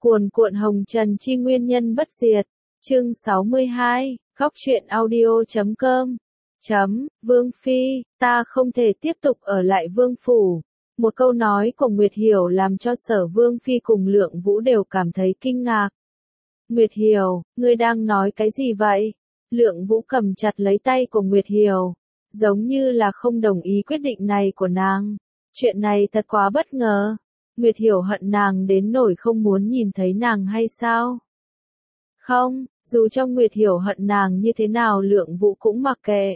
Cuồn cuộn hồng trần chi nguyên nhân bất diệt. Chương 62, Góc truyện audio.com. Vương Phi, ta không thể tiếp tục ở lại Vương Phủ. Một câu nói của Nguyệt Hiểu làm cho Sở Vương Phi cùng Lượng Vũ đều cảm thấy kinh ngạc. Nguyệt Hiểu, ngươi đang nói cái gì vậy? Lượng Vũ cầm chặt lấy tay của Nguyệt Hiểu, giống như là không đồng ý quyết định này của nàng. Chuyện này thật quá bất ngờ. Nguyệt Hiểu hận nàng đến nỗi không muốn nhìn thấy nàng hay sao? Không, dù cho Nguyệt Hiểu hận nàng như thế nào Lượng Vũ cũng mặc kệ.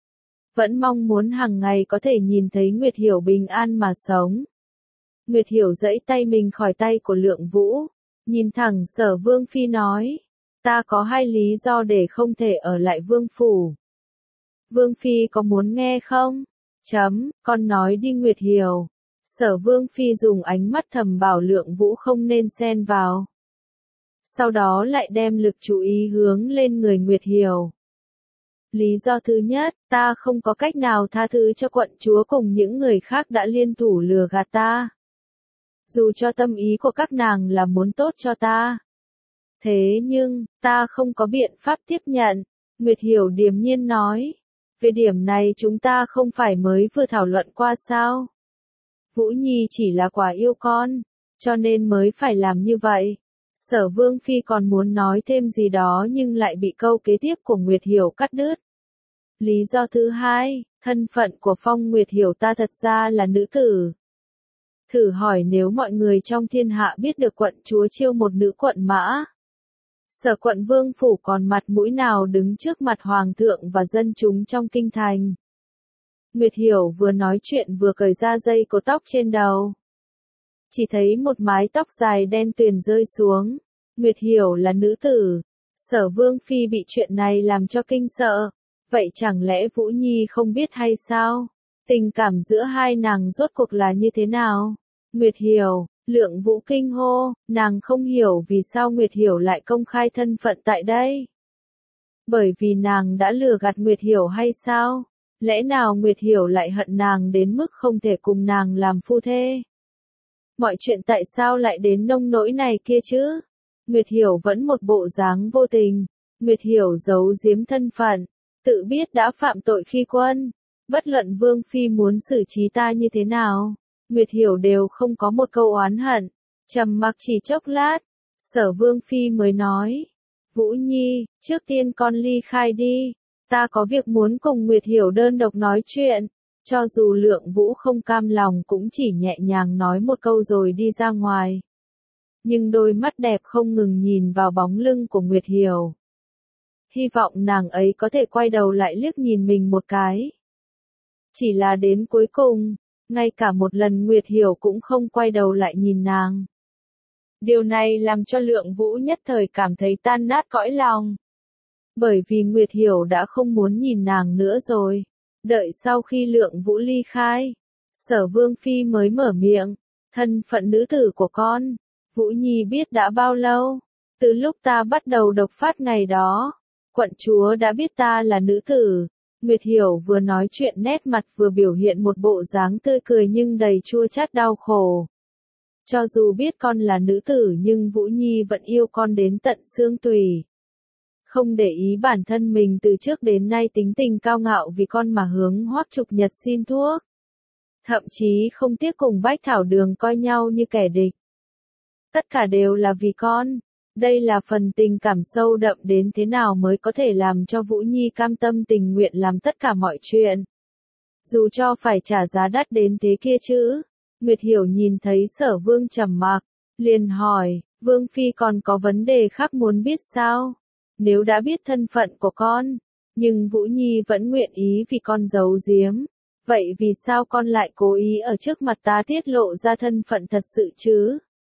Vẫn mong muốn hàng ngày có thể nhìn thấy Nguyệt Hiểu bình an mà sống. Nguyệt Hiểu giãy tay mình khỏi tay của Lượng Vũ, nhìn thẳng Sở Vương Phi nói, ta có hai lý do để không thể ở lại Vương Phủ. Vương Phi có muốn nghe không? Con nói đi Nguyệt Hiểu. Sở Vương Phi dùng ánh mắt thầm bảo Lượng Vũ không nên xen vào. Sau đó lại đem lực chú ý hướng lên người Nguyệt Hiểu. Lý do thứ nhất, ta không có cách nào tha thứ cho quận chúa cùng những người khác đã liên thủ lừa gạt ta. Dù cho tâm ý của các nàng là muốn tốt cho ta. Thế nhưng, ta không có biện pháp tiếp nhận. Nguyệt Hiểu điềm nhiên nói. Về điểm này chúng ta không phải mới vừa thảo luận qua sao? Vũ Nhi chỉ là quả yêu con, cho nên mới phải làm như vậy. Sở Vương Phi còn muốn nói thêm gì đó nhưng lại bị câu kế tiếp của Nguyệt Hiểu cắt đứt. Lý do thứ hai, thân phận của Phong Nguyệt Hiểu ta thật ra là nữ tử. Thử hỏi nếu mọi người trong thiên hạ biết được quận chúa chiêu một nữ quận mã. Sở quận Vương Phủ còn mặt mũi nào đứng trước mặt Hoàng thượng và dân chúng trong kinh thành. Nguyệt Hiểu vừa nói chuyện vừa cởi ra dây cột tóc trên đầu. Chỉ thấy một mái tóc dài đen tuyền rơi xuống. Nguyệt Hiểu là nữ tử. Sở Vương Phi bị chuyện này làm cho kinh sợ. Vậy chẳng lẽ Vũ Nhi không biết hay sao? Tình cảm giữa hai nàng rốt cuộc là như thế nào? Nguyệt Hiểu, Lượng Vũ kinh hô, nàng không hiểu vì sao Nguyệt Hiểu lại công khai thân phận tại đây. Bởi vì nàng đã lừa gạt Nguyệt Hiểu hay sao? Lẽ nào Nguyệt Hiểu lại hận nàng đến mức không thể cùng nàng làm phu thê? Mọi chuyện tại sao lại đến nông nỗi này kia chứ? Nguyệt Hiểu vẫn một bộ dáng vô tình. Nguyệt Hiểu giấu giếm thân phận, tự biết đã phạm tội khi quân. Bất luận Vương Phi muốn xử trí ta như thế nào, Nguyệt Hiểu đều không có một câu oán hận. Trầm mặc chỉ chốc lát, Sở Vương Phi mới nói, Vũ Nhi, trước tiên con ly khai đi. Ta có việc muốn cùng Nguyệt Hiểu đơn độc nói chuyện. Cho dù Lượng Vũ không cam lòng cũng chỉ nhẹ nhàng nói một câu rồi đi ra ngoài. Nhưng đôi mắt đẹp không ngừng nhìn vào bóng lưng của Nguyệt Hiểu. Hy vọng nàng ấy có thể quay đầu lại liếc nhìn mình một cái. Chỉ là đến cuối cùng, ngay cả một lần Nguyệt Hiểu cũng không quay đầu lại nhìn nàng. Điều này làm cho Lượng Vũ nhất thời cảm thấy tan nát cõi lòng. Bởi vì Nguyệt Hiểu đã không muốn nhìn nàng nữa rồi. Đợi sau khi Lượng Vũ ly khai, Sở Vương Phi mới mở miệng, thân phận nữ tử của con, Vũ Nhi biết đã bao lâu? Từ lúc ta bắt đầu độc phát ngày đó, quận chúa đã biết ta là nữ tử. Nguyệt Hiểu vừa nói chuyện nét mặt vừa biểu hiện một bộ dáng tươi cười nhưng đầy chua chát đau khổ. Cho dù biết con là nữ tử nhưng Vũ Nhi vẫn yêu con đến tận xương tủy. Không để ý bản thân mình từ trước đến nay tính tình cao ngạo vì con mà hướng Hoắc Trục Nhật xin thuốc. Thậm chí không tiếc cùng Bách Thảo Đường coi nhau như kẻ địch. Tất cả đều là vì con. Đây là phần tình cảm sâu đậm đến thế nào mới có thể làm cho Vũ Nhi cam tâm tình nguyện làm tất cả mọi chuyện. Dù cho phải trả giá đắt đến thế kia chứ. Nguyệt Hiểu nhìn thấy Sở Vương trầm mặc, liền hỏi, Vương Phi còn có vấn đề khác muốn biết sao? Nếu đã biết thân phận của con, nhưng Vũ Nhi vẫn nguyện ý vì con giấu giếm. Vậy vì sao con lại cố ý ở trước mặt ta tiết lộ ra thân phận thật sự chứ?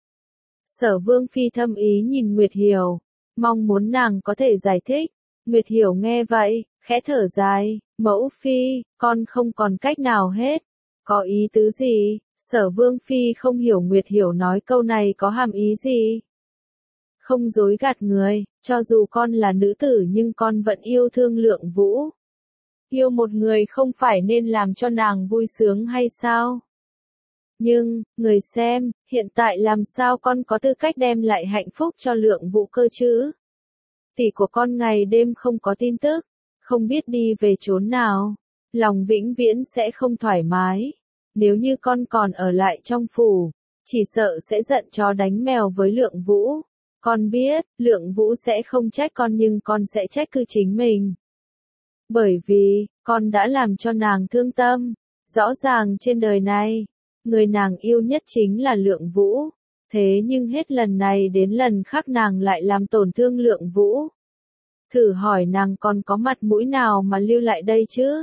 Sở Vương Phi thâm ý nhìn Nguyệt Hiểu, mong muốn nàng có thể giải thích. Nguyệt Hiểu nghe vậy, khẽ thở dài, mẫu phi, con không còn cách nào hết. Có ý tứ gì? Sở Vương Phi không hiểu Nguyệt Hiểu nói câu này có hàm ý gì. Không dối gạt người, cho dù con là nữ tử nhưng con vẫn yêu thương Lượng Vũ. Yêu một người không phải nên làm cho nàng vui sướng hay sao? Nhưng, người xem, hiện tại làm sao con có tư cách đem lại hạnh phúc cho Lượng Vũ cơ chứ? Tỷ của con ngày đêm không có tin tức, không biết đi về chốn nào, lòng vĩnh viễn sẽ không thoải mái. Nếu như con còn ở lại trong phủ, chỉ sợ sẽ giận chó đánh mèo với Lượng Vũ. Con biết, Lượng Vũ sẽ không trách con nhưng con sẽ trách cứ chính mình. Bởi vì, con đã làm cho nàng thương tâm. Rõ ràng trên đời này, người nàng yêu nhất chính là Lượng Vũ. Thế nhưng hết lần này đến lần khác nàng lại làm tổn thương Lượng Vũ. Thử hỏi nàng còn có mặt mũi nào mà lưu lại đây chứ?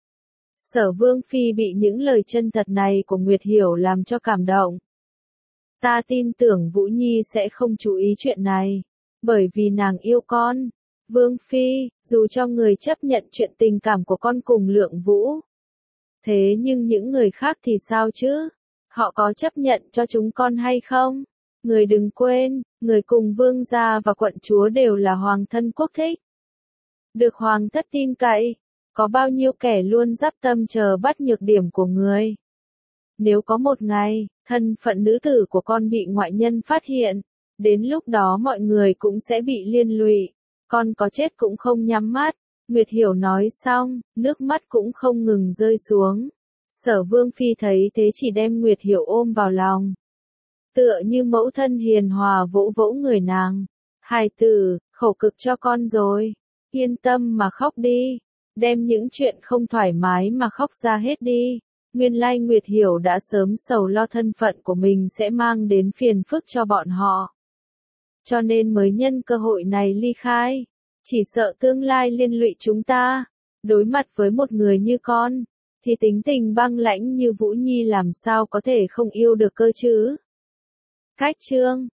Sở Vương Phi bị những lời chân thật này của Nguyệt Hiểu làm cho cảm động. Ta tin tưởng Vũ Nhi sẽ không chú ý chuyện này, bởi vì nàng yêu con. Vương Phi, dù cho người chấp nhận chuyện tình cảm của con cùng Lượng Vũ. Thế nhưng những người khác thì sao chứ? Họ có chấp nhận cho chúng con hay không? Người đừng quên, người cùng vương gia và quận chúa đều là hoàng thân quốc thích. Được hoàng thất tin cậy, có bao nhiêu kẻ luôn dắp tâm chờ bắt nhược điểm của người. Nếu có một ngày, thân phận nữ tử của con bị ngoại nhân phát hiện, đến lúc đó mọi người cũng sẽ bị liên lụy. Con có chết cũng không nhắm mắt. Nguyệt Hiểu nói xong, nước mắt cũng không ngừng rơi xuống. Sở Vương Phi thấy thế chỉ đem Nguyệt Hiểu ôm vào lòng. Tựa như mẫu thân hiền hòa vỗ vỗ người nàng. Hài tử, khổ cực cho con rồi. Yên tâm mà khóc đi. Đem những chuyện không thoải mái mà khóc ra hết đi. Nguyên lai Nguyệt Hiểu đã sớm sầu lo thân phận của mình sẽ mang đến phiền phức cho bọn họ. Cho nên mới nhân cơ hội này ly khai. Chỉ sợ tương lai liên lụy chúng ta. Đối mặt với một người như con, thì tính tình băng lãnh như Vũ Nhi làm sao có thể không yêu được cơ chứ? Cách chương